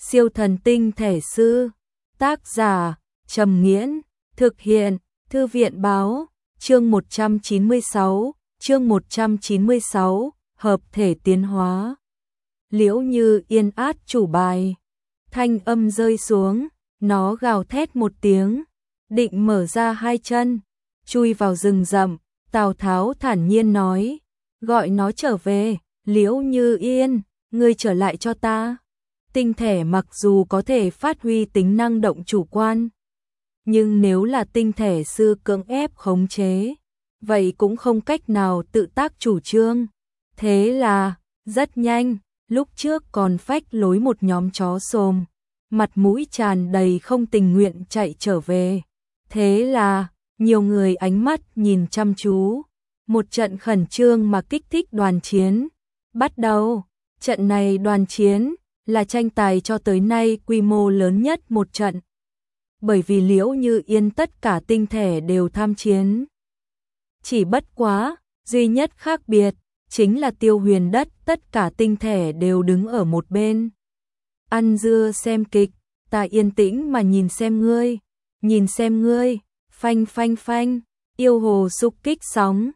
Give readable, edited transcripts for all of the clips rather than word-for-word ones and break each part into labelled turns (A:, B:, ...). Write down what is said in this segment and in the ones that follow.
A: Siêu thần tinh thể sư. Tác giả Trầm Nghiễn. Thực hiện Thư viện Báo. Chương 196. Hợp thể tiến hóa. Liễu Như Yên át chủ bài. Thanh âm rơi xuống, nó gào thét một tiếng, định mở ra hai chân, chui vào rừng rậm. Tào Tháo thản nhiên nói, gọi nó trở về. Liễu Như Yên, ngươi trở lại cho ta. Tinh thể mặc dù có thể phát huy tính năng động chủ quan, nhưng nếu là tinh thể sư cưỡng ép khống chế, vậy cũng không cách nào tự tác chủ trương. Thế là, rất nhanh, lúc trước còn phách lối một nhóm chó xồm, mặt mũi tràn đầy không tình nguyện chạy trở về. Thế là, nhiều người ánh mắt nhìn chăm chú, một trận khẩn trương mà kích thích đoàn chiến bắt đầu. Trận này đoàn chiến là tranh tài cho tới nay quy mô lớn nhất một trận, bởi vì Liễu Như Yên tất cả tinh thể đều tham chiến. Chỉ bất quá, duy nhất khác biệt chính là Tiêu Huyền Đất tất cả tinh thể đều đứng ở một bên. Ăn dưa xem kịch, ta yên tĩnh mà nhìn xem ngươi, phanh phanh phanh, yêu hồ xúc kích sóng.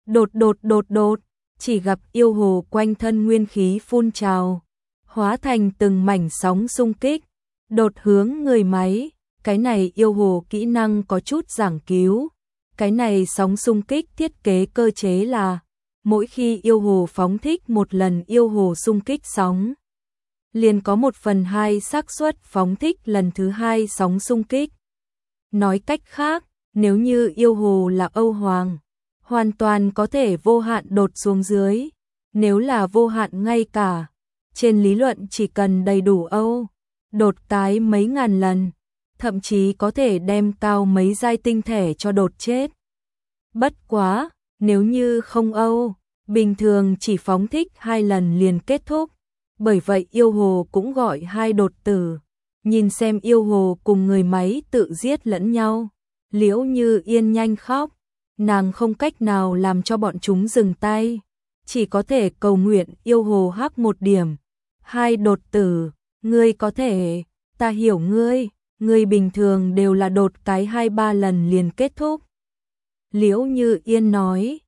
A: Đột, chỉ gặp yêu hồ quanh thân nguyên khí phun trào, hóa thành từng mảnh sóng xung kích, đột hướng người máy. Cái này yêu hồ kỹ năng có chút giảng cứu. Cái này sóng xung kích thiết kế cơ chế là mỗi khi yêu hồ phóng thích một lần yêu hồ xung kích sóng, liền có 1/2 xác suất phóng thích lần thứ hai sóng xung kích. Nói cách khác, nếu như yêu hồ là Âu Hoàng, hoàn toàn có thể vô hạn đột xuống dưới. Nếu là vô hạn ngay cả, trên lý luận chỉ cần đầy đủ Âu đột cái mấy ngàn lần, thậm chí có thể đem cao mấy giai tinh thể cho đột chết. Bất quá, nếu như không Âu, bình thường chỉ phóng thích 2 lần liền kết thúc. Bởi vậy yêu hồ cũng gọi hai đột tử. Nhìn xem yêu hồ cùng người máy tự giết lẫn nhau, Liễu Như Yên nhanh khóc. Nàng không cách nào làm cho bọn chúng dừng tay, chỉ có thể cầu nguyện yêu hồ hắc một điểm. Hai đột tử, ngươi có thể, ta hiểu ngươi bình thường đều là đột cái 2-3 lần liền kết thúc. Liễu Như Yên nói,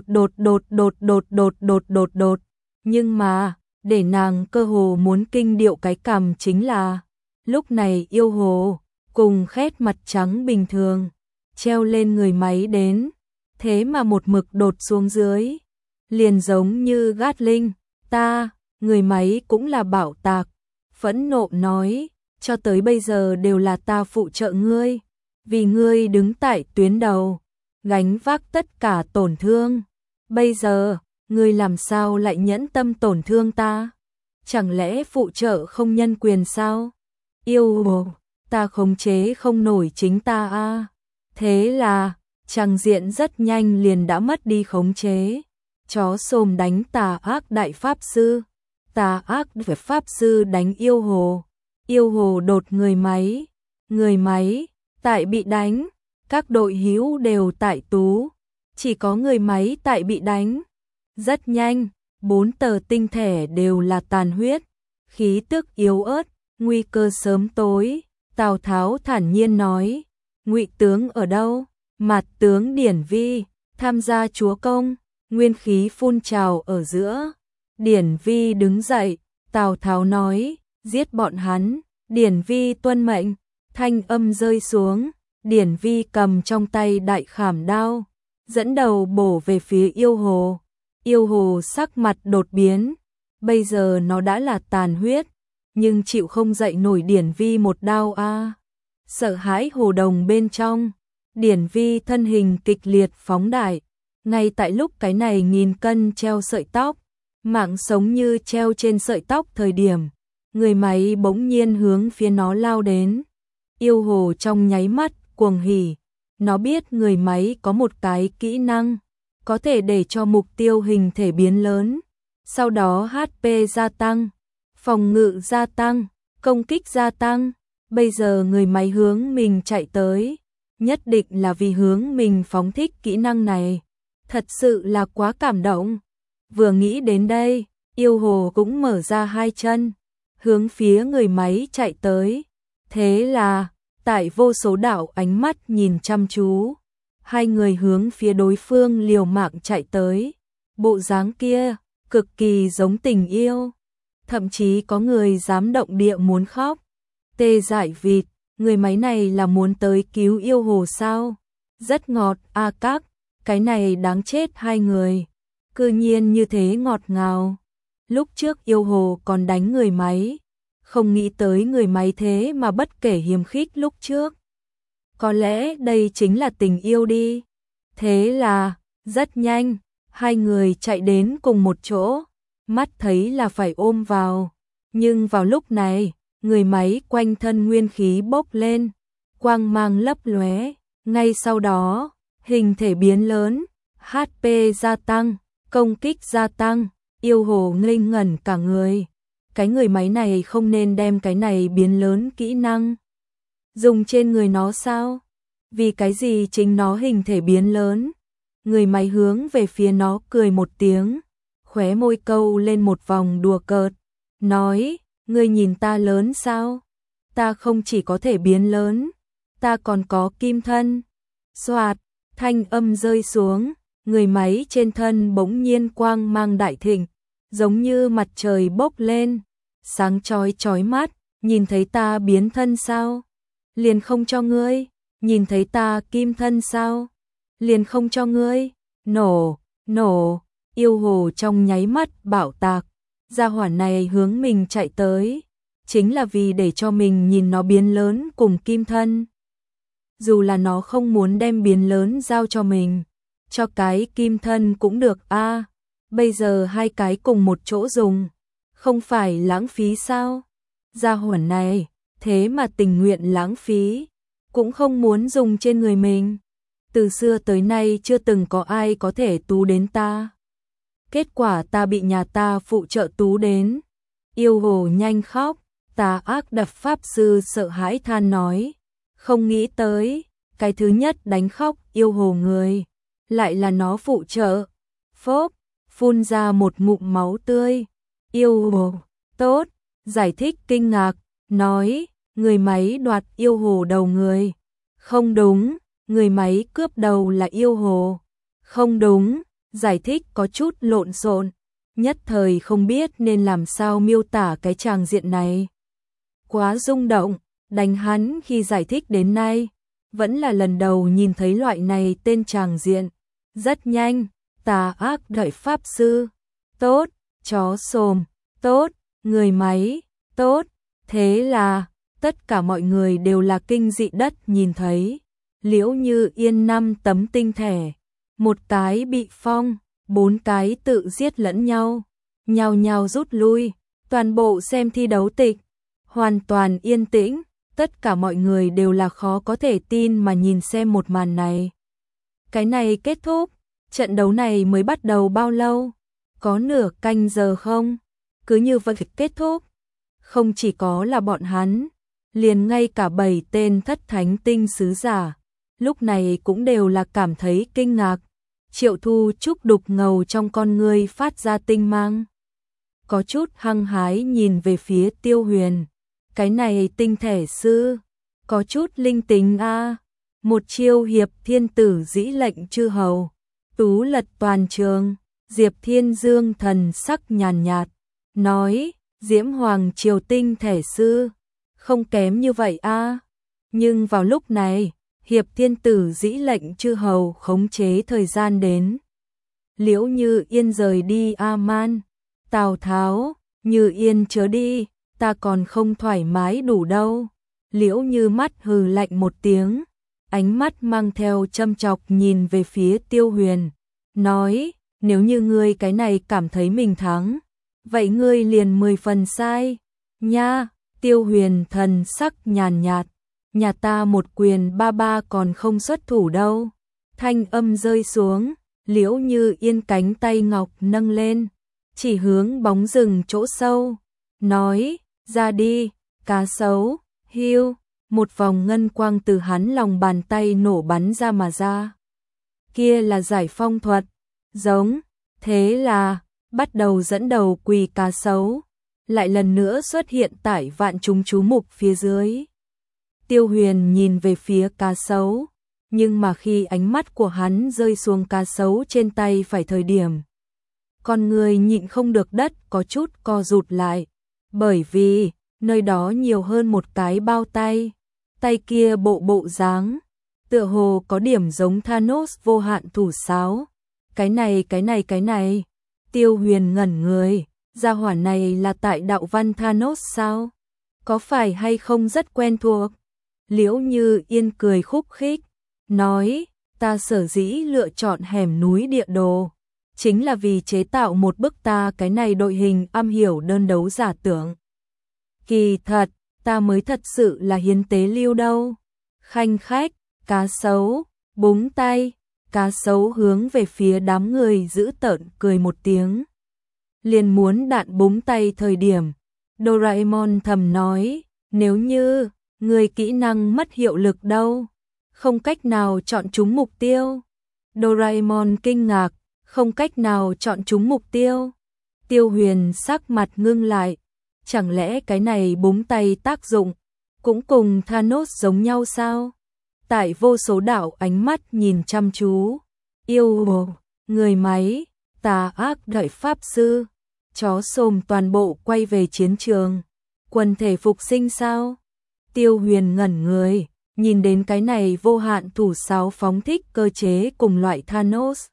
A: đột. Nhưng mà, để nàng cơ hồ muốn kinh điệu cái cằm chính là, lúc này yêu hồ, cùng khét mặt trắng bình thường, treo lên người máy đến, thế mà một mực đột xuống dưới, liền giống như gát linh. Người máy cũng là bảo tạc, phẫn nộ nói, cho tới bây giờ đều là ta phụ trợ ngươi, vì ngươi đứng tại tuyến đầu, gánh vác tất cả tổn thương. Bây giờ, ngươi làm sao lại nhẫn tâm tổn thương ta? Chẳng lẽ phụ trợ không nhân quyền sao? Yêu hồ, ta khống chế không nổi chính ta a. Thế là, trang diện rất nhanh liền đã mất đi khống chế. Chó xồm đánh tà ác đại pháp sư, tà ác pháp sư đánh yêu hồ đột người máy tại bị đánh, các đội hữu đều tại tú, chỉ có người máy tại bị đánh. Rất nhanh, 4 tờ tinh thể đều là tàn huyết, khí tức yếu ớt, nguy cơ sớm tối. Tào Tháo thản nhiên nói, Ngụy tướng ở đâu? Mạt tướng Điển Vi, tham gia chúa công. Nguyên khí phun trào ở giữa. Điển Vi đứng dậy, Tào Tháo nói, giết bọn hắn. Điển Vi tuân mệnh. Thanh âm rơi xuống, Điển Vi cầm trong tay đại khảm đao, dẫn đầu bổ về phía yêu hồ. Yêu hồ sắc mặt đột biến, bây giờ nó đã là tàn huyết, nhưng chịu không dậy nổi Điển Vi một đao a. Sợ hãi hồ đồng bên trong, Điển Vi thân hình kịch liệt phóng đại. Ngay tại lúc cái này 1000 cân treo sợi tóc, mạng sống như treo trên sợi tóc thời điểm, người máy bỗng nhiên hướng phía nó lao đến. Yêu hồ trong nháy mắt cuồng hỉ, nó biết người máy có một cái kỹ năng, có thể để cho mục tiêu hình thể biến lớn, sau đó HP gia tăng, phòng ngự gia tăng, công kích gia tăng. Bây giờ người máy hướng mình chạy tới, nhất định là vì hướng mình phóng thích kỹ năng này. Thật sự là quá cảm động. Vừa nghĩ đến đây, yêu hồ cũng mở ra hai chân, hướng phía người máy chạy tới. Thế là, tại vô số đạo ánh mắt nhìn chăm chú, hai người hướng phía đối phương liều mạng chạy tới. Bộ dáng kia, cực kỳ giống tình yêu. Thậm chí có người dám động địa muốn khóc. Tê Dại Vịt, người máy này là muốn tới cứu yêu hồ sao? Rất ngọt, a các, cái này đáng chết hai người. Cư nhiên như thế ngọt ngào. Lúc trước yêu hồ còn đánh người máy, không nghĩ tới người máy thế mà bất kể hiềm khích lúc trước. Có lẽ đây chính là tình yêu đi. Thế là, rất nhanh, hai người chạy đến cùng một chỗ, mắt thấy là phải ôm vào. Nhưng vào lúc này, người máy quanh thân nguyên khí bốc lên, quang mang lấp lóe, ngay sau đó, hình thể biến lớn, HP gia tăng, công kích gia tăng, yêu hồ ngây ngẩn cả người. Cái người máy này không nên đem cái này biến lớn kỹ năng dùng trên người nó sao? Vì cái gì chính nó hình thể biến lớn? Người máy hướng về phía nó cười một tiếng, khóe môi câu lên một vòng đùa cợt, nói, ngươi nhìn ta lớn sao? Ta không chỉ có thể biến lớn, ta còn có kim thân. Xoạt, thanh âm rơi xuống, người máy trên thân bỗng nhiên quang mang đại thịnh, giống như mặt trời bốc lên, sáng chói chói mắt, nhìn thấy ta biến thân sao? Liền không cho ngươi, nhìn thấy ta kim thân sao? Liền không cho ngươi, nổ, nổ, yêu hồ trong nháy mắt bạo tạc, gia hỏa này hướng mình chạy tới, chính là vì để cho mình nhìn nó biến lớn cùng kim thân. Dù là nó không muốn đem biến lớn giao cho mình, cho cái kim thân cũng được a. Bây giờ hai cái cùng một chỗ dùng, không phải lãng phí sao? Gia hỏa này, thế mà tình nguyện lãng phí, cũng không muốn dùng trên người mình. Từ xưa tới nay chưa từng có ai có thể tú đến ta. Kết quả ta bị nhà ta phụ trợ tú đến. Yêu hồ nhanh khóc, tà ác đập pháp sư sợ hãi than nói. Không nghĩ tới, cái thứ nhất đánh khóc yêu hồ người, lại là nó phụ trợ. Phốp, phun ra một ngụm máu tươi. Yêu hồ, tốt, giải thích kinh ngạc, nói, người máy đoạt yêu hồ đầu người. Không đúng, người máy cướp đầu là yêu hồ. Không đúng, giải thích có chút lộn xộn, nhất thời không biết nên làm sao miêu tả cái tràng diện này. Quá rung động, đánh hắn khi giải thích đến nay, vẫn là lần đầu nhìn thấy loại này tên tràng diện. Rất nhanh, tà ác đợi pháp sư, tốt, chó xồm, tốt, người máy, tốt, thế là, tất cả mọi người đều là kinh dị đất nhìn thấy. Liễu Như Yên 5 tấm tinh thể, một cái bị phong, 4 cái tự giết lẫn nhau, nhao nhao rút lui, toàn bộ xem thi đấu tịch, hoàn toàn yên tĩnh, tất cả mọi người đều là khó có thể tin mà nhìn xem một màn này. Cái này kết thúc, trận đấu này mới bắt đầu bao lâu? Có nửa canh giờ không? Cứ như vậy kết thúc. Không chỉ có là bọn hắn, liền ngay cả 7 tên thất thánh tinh sứ giả, lúc này cũng đều là cảm thấy kinh ngạc. Triệu Thu Trúc đục ngầu trong con ngươi phát ra tinh mang. Có chút hăng hái nhìn về phía Tiêu Huyền. Cái này tinh thể sư, có chút linh tính a. Một chiêu hiệp thiên tử dĩ lệnh chư hầu, tú lật toàn trường. Diệp Thiên Dương thần sắc nhàn nhạt, nói, Diễm Hoàng triều tinh thể sư, không kém như vậy a. Nhưng vào lúc này, hiệp thiên tử dĩ lệnh chư hầu khống chế thời gian đến. Liễu Như Yên rời đi A-man, Tào Tháo, Như Yên chớ đi, ta còn không thoải mái đủ đâu. Liễu Như mắt hừ lạnh một tiếng, ánh mắt mang theo châm chọc nhìn về phía Tiêu Huyền, nói, nếu như ngươi cái này cảm thấy mình thắng, vậy ngươi liền 10 phần sai, nha. Tiêu Huyền thần sắc nhàn nhạt, nhà ta một quyền ba ba còn không xuất thủ đâu. Thanh âm rơi xuống, Liễu Như Yên cánh tay ngọc nâng lên, chỉ hướng bóng rừng chỗ sâu, nói, ra đi, cá sấu, hiu, một vòng ngân quang từ hắn lòng bàn tay nổ bắn ra mà ra. Kia là giải phong thuật, giống, thế là, bắt đầu dẫn đầu quỳ cá sấu, lại lần nữa xuất hiện tại vạn chúng chú mục phía dưới. Tiêu Huyền nhìn về phía cá sấu, nhưng mà khi ánh mắt của hắn rơi xuống cá sấu trên tay phải thời điểm, con người nhịn không được đất có chút co rụt lại, bởi vì nơi đó nhiều hơn một cái bao tay, tay kia bộ dáng, tựa hồ có điểm giống Thanos vô hạn thủ sáo. Cái này, Tiêu Huyền ngẩn người, gia hỏa này là tại đạo văn Thanos sao? Có phải hay không rất quen thuộc? Liễu Như Yên cười khúc khích, nói, ta sở dĩ lựa chọn hẻm núi địa đồ, chính là vì chế tạo một bức ta cái này đội hình am hiểu đơn đấu giả tưởng. Kỳ thật, ta mới thật sự là hiến tế lưu đâu. Khanh khách, cá sấu, búng tay, cá sấu hướng về phía đám người giữ tợn cười một tiếng. Liền muốn đạn búng tay thời điểm, Doraemon thầm nói, nếu như người kỹ năng mất hiệu lực đâu, không cách nào chọn trúng mục tiêu. Doraemon kinh ngạc, không cách nào chọn trúng mục tiêu. Tiêu Huyền sắc mặt ngưng lại, chẳng lẽ cái này búng tay tác dụng cũng cùng Thanos giống nhau sao? Tại vô số đạo ánh mắt nhìn chăm chú, yêu hồ, người máy, tà ác đại pháp sư, chó xồm toàn bộ quay về chiến trường. Quần thể phục sinh sao? Tiêu Huyền ngẩn người, nhìn đến cái này vô hạn thủ sáo phóng thích cơ chế cùng loại Thanos.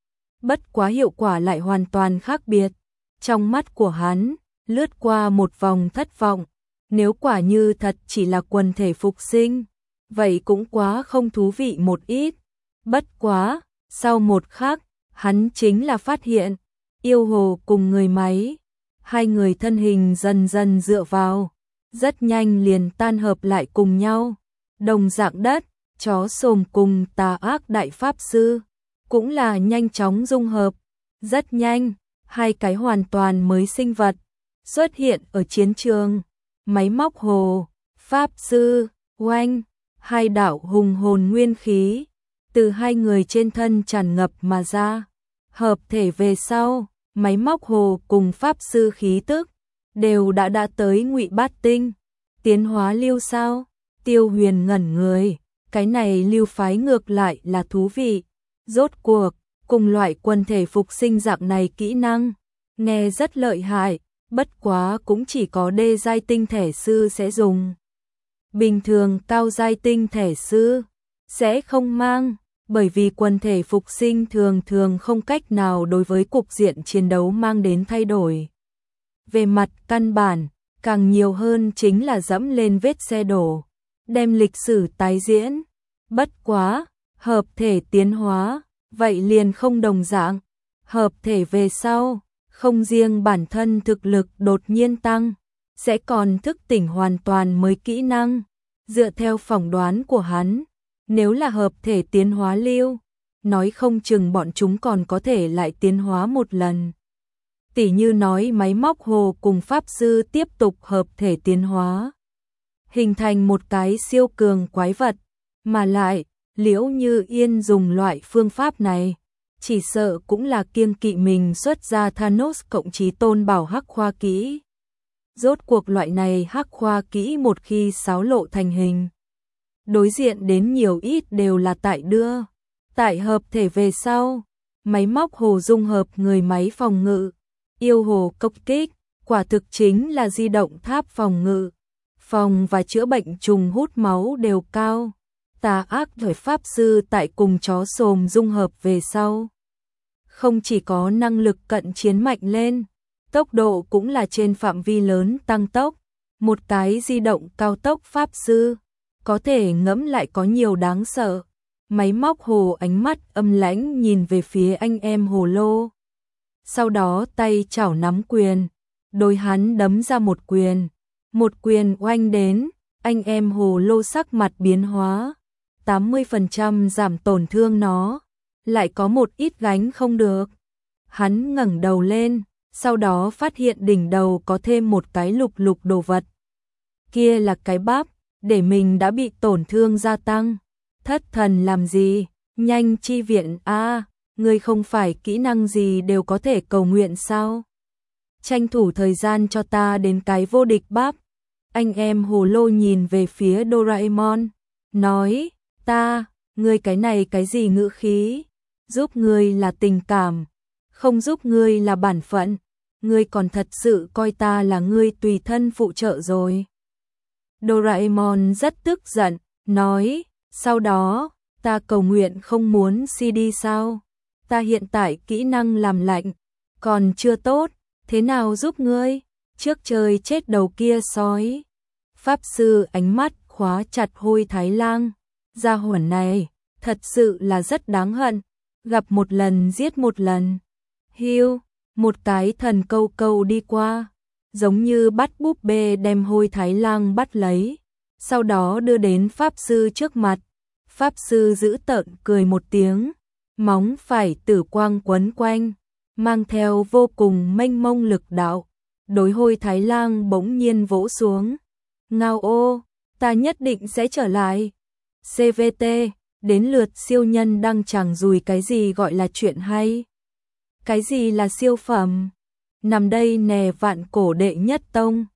A: Bất quá hiệu quả lại hoàn toàn khác biệt. Trong mắt của hắn, lướt qua một vòng thất vọng. Nếu quả như thật chỉ là quần thể phục sinh, vậy cũng quá không thú vị một ít. Bất quá, sau một khắc, hắn chính là phát hiện, yêu hồ cùng người máy, hai người thân hình dần dần dựa vào, rất nhanh liền tan hợp lại cùng nhau. Đồng dạng đất, chó xồm cùng tà ác đại pháp sư, cũng là nhanh chóng dung hợp. Rất nhanh, hai cái hoàn toàn mới sinh vật xuất hiện ở chiến trường. Máy móc hồ, pháp sư, oanh, hai đạo hùng hồn nguyên khí, từ hai người trên thân tràn ngập mà ra. Hợp thể về sau, máy móc hồ cùng pháp sư khí tức, đều đã tới Ngụy Bát Tinh. Tiến hóa lưu sao? Tiêu Huyền ngẩn người, cái này lưu phái ngược lại là thú vị. Rốt cuộc, cùng loại quần thể phục sinh dạng này kỹ năng, nghe rất lợi hại, bất quá cũng chỉ có đê giai tinh thể sư sẽ dùng. Bình thường cao giai tinh thể sư sẽ không mang, bởi vì quần thể phục sinh thường thường không cách nào đối với cục diện chiến đấu mang đến thay đổi. Về mặt căn bản, càng nhiều hơn chính là dẫm lên vết xe đổ, đem lịch sử tái diễn. Bất quá, hợp thể tiến hóa, vậy liền không đồng dạng. Hợp thể về sau, không riêng bản thân thực lực đột nhiên tăng, sẽ còn thức tỉnh hoàn toàn mới kỹ năng. Dựa theo phỏng đoán của hắn, nếu là hợp thể tiến hóa lưu, nói không chừng bọn chúng còn có thể lại tiến hóa một lần. Tỉ như nói máy móc hồ cùng pháp sư tiếp tục hợp thể tiến hóa, hình thành một cái siêu cường quái vật, mà lại, Liễu Như Yên dùng loại phương pháp này, chỉ sợ cũng là kiêng kỵ mình xuất ra Thanos cộng chí tôn bảo hắc khoa kỹ. Rốt cuộc loại này hắc khoa kỹ một khi xáo lộ thành hình, đối diện đến nhiều ít đều là tại đưa. Tại hợp thể về sau, máy móc hồ dung hợp người máy phòng ngự, yêu hồ công kích, quả thực chính là di động tháp phòng ngự. Phòng và chữa bệnh trùng hút máu đều cao. Tà ác thời pháp sư tại cùng chó xồm dung hợp về sau, không chỉ có năng lực cận chiến mạnh lên, tốc độ cũng là trên phạm vi lớn tăng tốc. Một cái di động cao tốc pháp sư, có thể ngẫm lại có nhiều đáng sợ. Máy móc hồ ánh mắt âm lãnh nhìn về phía anh em hồ lô. Sau đó tay chảo nắm quyền, đối hắn đấm ra một quyền. Một quyền oanh đến, anh em hồ lô sắc mặt biến hóa. 80% giảm tổn thương nó, lại có một ít gánh không được. Hắn ngẩng đầu lên, sau đó phát hiện đỉnh đầu có thêm một cái lục lục đồ vật. Kia là cái bắp, để mình đã bị tổn thương gia tăng. Thất thần làm gì, nhanh chi viện a, ngươi không phải kỹ năng gì đều có thể cầu nguyện sao? tranh thủ thời gian cho ta đến cái vô địch bắp. Anh em hồ lô nhìn về phía Doraemon, nói, ngươi cái này cái gì ngữ khí, giúp ngươi là tình cảm, không giúp ngươi là bản phận, ngươi còn thật sự coi ta là ngươi tùy thân phụ trợ rồi. Doraemon rất tức giận, nói, sau đó, ta cầu nguyện không muốn CD sao, ta hiện tại kỹ năng làm lạnh, còn chưa tốt, thế nào giúp ngươi, trước chơi chết đầu kia sói. Pháp sư ánh mắt khóa chặt Hôi Thái Lang, gia hỏa này, thật sự là rất đáng hận, gặp một lần giết một lần. Hiu, một cái thần câu câu đi qua, giống như bắt búp bê đem Hôi Thái Lang bắt lấy, sau đó đưa đến Pháp sư trước mặt. Pháp sư giữ tợn cười một tiếng, móng phải tử quang quấn quanh, mang theo vô cùng mênh mông lực đạo, đối Hôi Thái Lang bỗng nhiên vỗ xuống. Ngao ô, ta nhất định sẽ trở lại. CVT, đến lượt siêu nhân đăng chẳng dùi cái gì gọi là chuyện hay. Cái gì là siêu phẩm? Nằm đây nè vạn cổ đệ nhất tông.